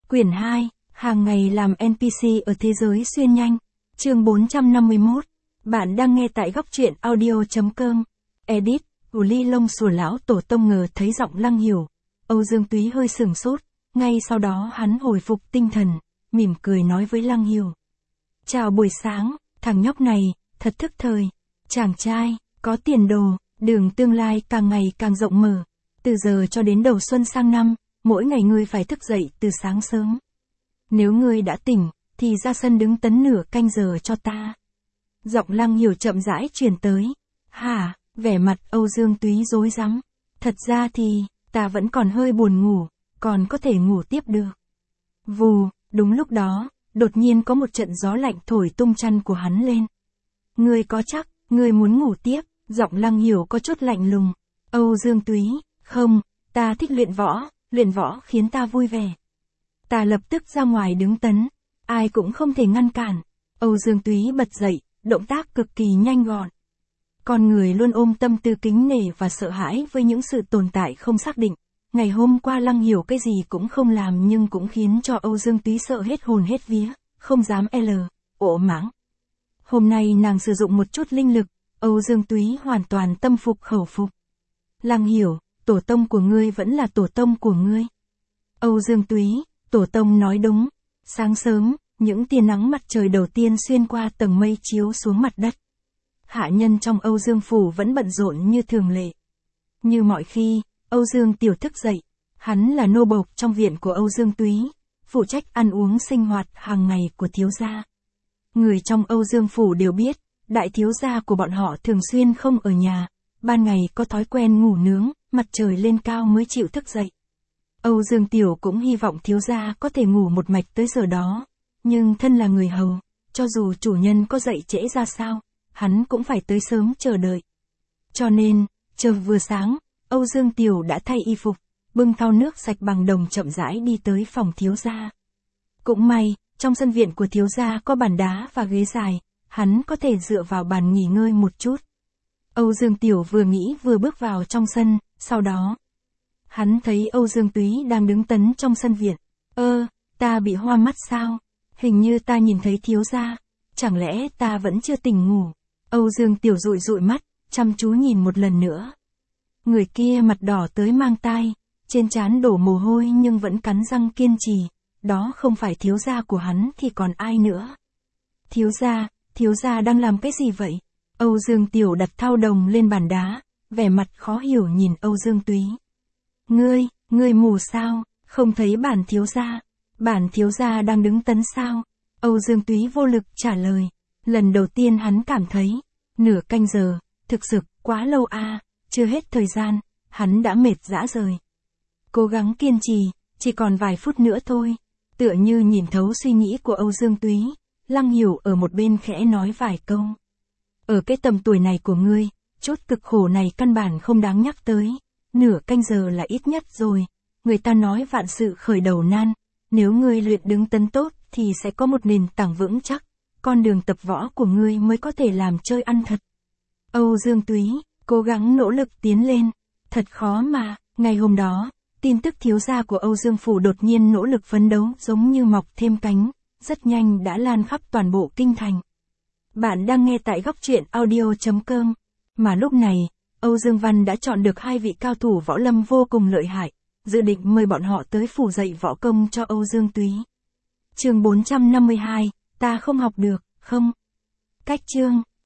Quyển 2, hàng ngày làm NPC ở thế giới xuyên nhanh. Chương 451. Bạn đang nghe tại góc truyện audio.com. Edit, Uli lông xùa lão tổ tông ngờ thấy giọng Lăng Hiểu. Âu Dương Túy hơi sửng sốt, ngay sau đó hắn hồi phục tinh thần, mỉm cười nói với Lăng Hiểu. Chào buổi sáng, thằng nhóc này, thật thức thời. Chàng trai, có tiền đồ, đường tương lai càng ngày càng rộng mở. Từ giờ cho đến đầu xuân sang năm, mỗi ngày ngươi phải thức dậy từ sáng sớm. Nếu ngươi đã tỉnh, thì ra sân đứng tấn nửa canh giờ cho ta. Giọng Lăng Hiểu chậm rãi truyền tới. Hả, vẻ mặt Âu Dương Túy rối rắm. Thật ra thì, ta vẫn còn hơi buồn ngủ, còn có thể ngủ tiếp được. Vù, đúng lúc đó, đột nhiên có một trận gió lạnh thổi tung chăn của hắn lên. Ngươi có chắc, ngươi muốn ngủ tiếp? Giọng Lăng Hiểu có chút lạnh lùng. Âu Dương Túy, không, ta thích luyện võ khiến ta vui vẻ. Ta lập tức ra ngoài đứng tấn, ai cũng không thể ngăn cản. Âu Dương Túy bật dậy, động tác cực kỳ nhanh gọn. Con người luôn ôm tâm tư kính nể và sợ hãi với những sự tồn tại không xác định. Ngày hôm qua Lăng Hiểu cái gì cũng không làm nhưng cũng khiến cho Âu Dương Túy sợ hết hồn hết vía, không dám ộ máng. Hôm nay nàng sử dụng một chút linh lực, Âu Dương Túy hoàn toàn tâm phục khẩu phục. Lăng Hiểu, tổ tông của ngươi vẫn là tổ tông của ngươi. Âu Dương Túy, tổ tông nói đúng. Sáng sớm, những tia nắng mặt trời đầu tiên xuyên qua tầng mây chiếu xuống mặt đất. Hạ nhân trong Âu Dương phủ vẫn bận rộn như thường lệ. Như mọi khi, Âu Dương Tiểu thức dậy. Hắn là nô bộc trong viện của Âu Dương Túy, phụ trách ăn uống sinh hoạt hàng ngày của thiếu gia. Người trong Âu Dương phủ đều biết, đại thiếu gia của bọn họ thường xuyên không ở nhà, ban ngày có thói quen ngủ nướng, mặt trời lên cao mới chịu thức dậy. Âu Dương Tiểu cũng hy vọng thiếu gia có thể ngủ một mạch tới giờ đó, nhưng thân là người hầu, cho dù chủ nhân có dậy trễ ra sao, hắn cũng phải tới sớm chờ đợi. Cho nên, trời vừa sáng, Âu Dương Tiểu đã thay y phục, bưng thau nước sạch bằng đồng chậm rãi đi tới phòng thiếu gia. Cũng may, trong sân viện của thiếu gia có bàn đá và ghế dài, hắn có thể dựa vào bàn nghỉ ngơi một chút. Âu Dương Tiểu vừa nghĩ vừa bước vào trong sân, sau đó, hắn thấy Âu Dương Túy đang đứng tấn trong sân viện. Ta bị hoa mắt sao? Hình như ta nhìn thấy thiếu gia, chẳng lẽ ta vẫn chưa tỉnh ngủ? Âu Dương Tiểu dụi mắt, chăm chú nhìn một lần nữa. Người kia mặt đỏ tới mang tai, trên trán đổ mồ hôi nhưng vẫn cắn răng kiên trì, đó không phải thiếu gia của hắn thì còn ai nữa? Thiếu gia đang làm cái gì vậy? Âu Dương Tiểu đặt thau đồng lên bàn đá, vẻ mặt khó hiểu nhìn Âu Dương Túy. Ngươi mù sao, không thấy bản thiếu gia đang đứng tấn sao? Âu Dương Túy vô lực trả lời. Lần đầu tiên hắn cảm thấy, nửa canh giờ, thực sự, quá lâu chưa hết thời gian, hắn đã mệt rã rời. Cố gắng kiên trì, chỉ còn vài phút nữa thôi. Tựa như nhìn thấu suy nghĩ của Âu Dương Túy, Lăng Hiểu ở một bên khẽ nói vài câu. Ở cái tầm tuổi này của ngươi, chút cực khổ này căn bản không đáng nhắc tới. Nửa canh giờ là ít nhất rồi. Người ta nói vạn sự khởi đầu nan. Nếu ngươi luyện đứng tấn tốt thì sẽ có một nền tảng vững chắc. Con đường tập võ của ngươi mới có thể làm chơi ăn thật. Âu Dương Túy, cố gắng nỗ lực tiến lên. Thật khó mà. Ngày hôm đó, tin tức thiếu gia của Âu Dương phủ đột nhiên nỗ lực phấn đấu giống như mọc thêm cánh. Rất nhanh đã lan khắp toàn bộ kinh thành. Bạn đang nghe tại góc truyện audio.com. Mà lúc này, Âu Dương Văn đã chọn được 2 vị cao thủ võ lâm vô cùng lợi hại, dự định mời bọn họ tới phủ dạy võ công cho Âu Dương Túy. Chương 452, ta không học được, không? Cách chương.